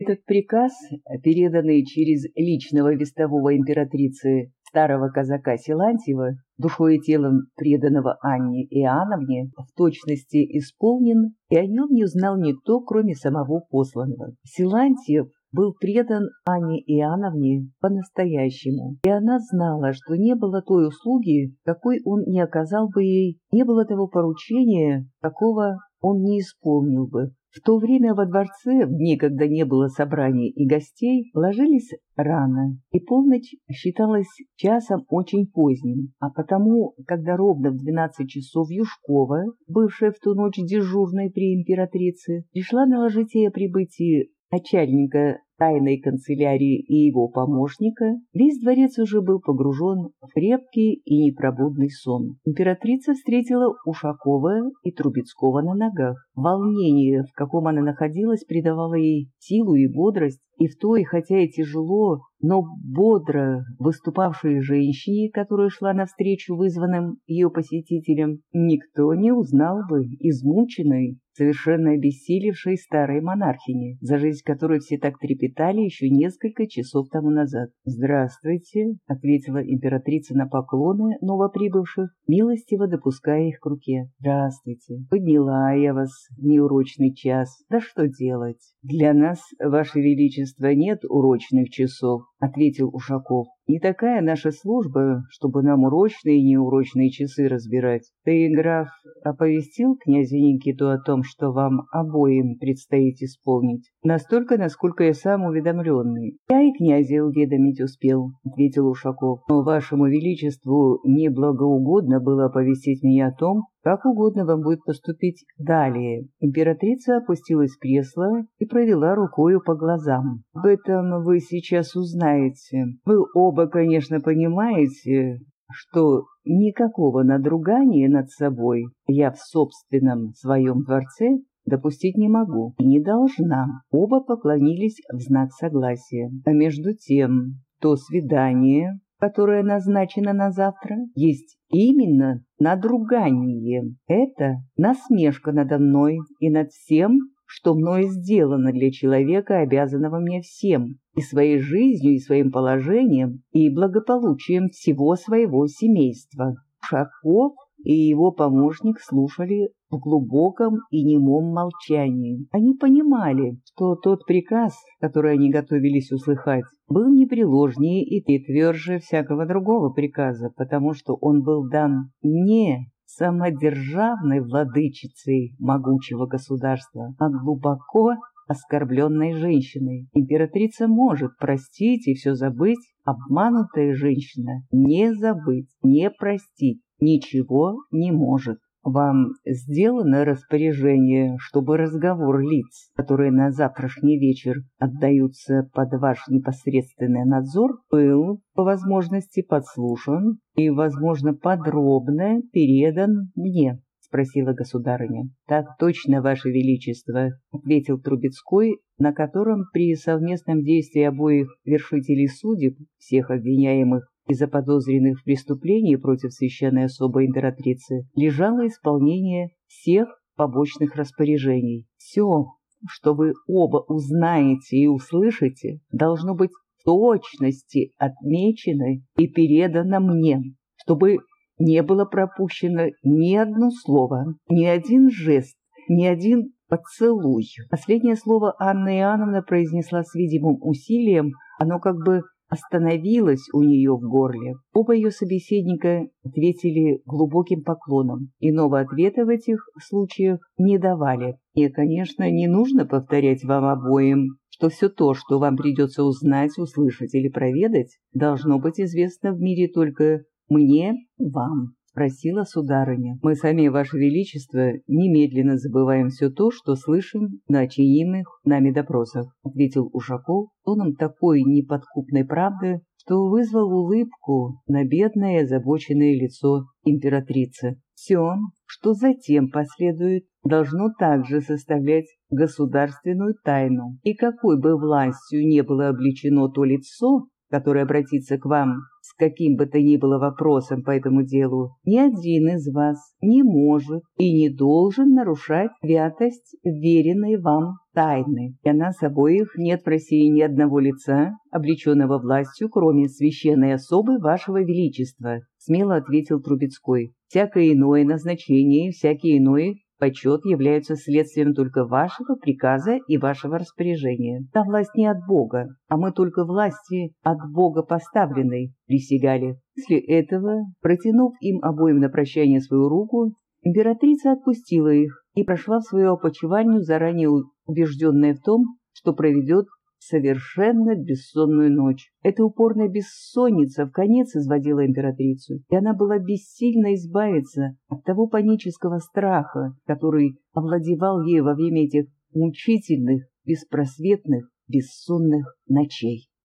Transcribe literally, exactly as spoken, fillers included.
Этот приказ, переданный через личного вестового императрицы старого казака Силантьева, душой и телом преданного Анне Иоанновне, в точности исполнен, и о нем не узнал никто, кроме самого посланного. Силантьев был предан Анне Иоанновне по-настоящему, и она знала, что не было той услуги, какой он не оказал бы ей, не было того поручения, какого он не исполнил бы. В то время во дворце, в дни, когда не было собраний и гостей, ложились рано, и полночь считалась часом очень поздним, а потому, когда ровно в двенадцать часов Юшкова, бывшая в ту ночь дежурной при императрице, пришла доложить ей о прибытии начальника тайной канцелярии и его помощника, весь дворец уже был погружен в крепкий и непробудный сон. Императрица встретила Ушакова и Трубецкого на ногах. Волнение, в каком она находилась, придавало ей силу и бодрость, и в той, хотя и тяжело, но бодро выступавшей женщине, которая шла навстречу вызванным ее посетителям, никто не узнал бы измученной, совершенно обессилевшей старой монархини, за жизнь которой все так трепетали еще несколько часов тому назад. «Здравствуйте», — ответила императрица на поклоны новоприбывших, милостиво допуская их к руке. «Здравствуйте. Подняла я вас в неурочный час. Да что делать? Для нас, Ваше Величество, нет урочных часов», — ответил Ушаков. «Не такая наша служба, чтобы нам урочные и неурочные часы разбирать. Ты, граф, оповестил князя Никиту о том, что вам обоим предстоит исполнить? Настолько, насколько я сам уведомленный». «Я и князя уведомить успел», — ответил Ушаков. «Но вашему величеству неблагоугодно было оповестить меня о том, как угодно вам будет поступить далее». Императрица опустилась в кресло и провела рукою по глазам. «Об этом вы сейчас узнаете. Вы оба, конечно, понимаете, что никакого надругания над собой я в собственном своем дворце допустить не могу и не должна». Оба поклонились в знак согласия. А между тем, то свидание, которое назначено на завтра, есть именно надругание. Это насмешка надо мной и над всем, что мною сделано для человека, обязанного мне всем, и своей жизнью, и своим положением, и благополучием всего своего семейства. Ушаков и его помощник слушали в глубоком и немом молчании. Они понимали, что тот приказ, который они готовились услыхать, был непреложнее и тверже всякого другого приказа, потому что он был дан не самодержавной владычицей могучего государства, а глубоко оскорбленной женщиной. Императрица может простить и все забыть, обманутая женщина не забыть, не простить, ничего не может. Вам сделано распоряжение, чтобы разговор лиц, которые на завтрашний вечер отдаются под ваш непосредственный надзор, был по возможности подслушан и, возможно, подробно передан мне?» — спросила государыня. «Так точно, Ваше Величество», — ответил Трубецкой, на котором при совместном действии обоих вершителей судеб, всех обвиняемых и заподозренных в преступлении против священной особы императрицы, лежало исполнение всех побочных распоряжений. Все, что вы оба узнаете и услышите, должно быть в точности отмечено и передано мне, чтобы не было пропущено ни одно слово, ни один жест, ни один поцелуй. Последнее слово Анна Иоанновна произнесла с видимым усилием, оно как бы остановилась у нее в горле. Оба ее собеседника ответили глубоким поклоном. Иного ответа в этих случаях не давали. И, конечно, не нужно повторять вам обоим, что все то, что вам придется узнать, услышать или проведать, должно быть известно в мире только мне, вам. — спросила сударыня. «Мы сами, Ваше Величество, немедленно забываем все то, что слышим на очинимых нами допросах», — ответил Ушаков тоном такой неподкупной правды, что вызвал улыбку на бедное озабоченное лицо императрицы. «Все, что затем последует, должно также составлять государственную тайну, и какой бы властью не было облечено то лицо, который обратится к вам с каким бы то ни было вопросом по этому делу, ни один из вас не может и не должен нарушать святость веренной вам тайны. Для нас обоих нет в России ни одного лица, облеченного властью, кроме священной особы вашего величества, смело ответил Трубецкой. Всякое иное назначение, всякий иной почет являются следствием только вашего приказа и вашего распоряжения. Та власть не от Бога, а мы только власти от Бога поставленной, присягали. После этого, протянув им обоим на прощание свою руку, императрица отпустила их и прошла в свою опочивальню, заранее убежденная в том, что проведет совершенно бессонную ночь. Эта упорная бессонница вконец изводила императрицу, и она была бессильна избавиться от того панического страха, который овладевал ею во время этих мучительных, беспросветных, бессонных ночей.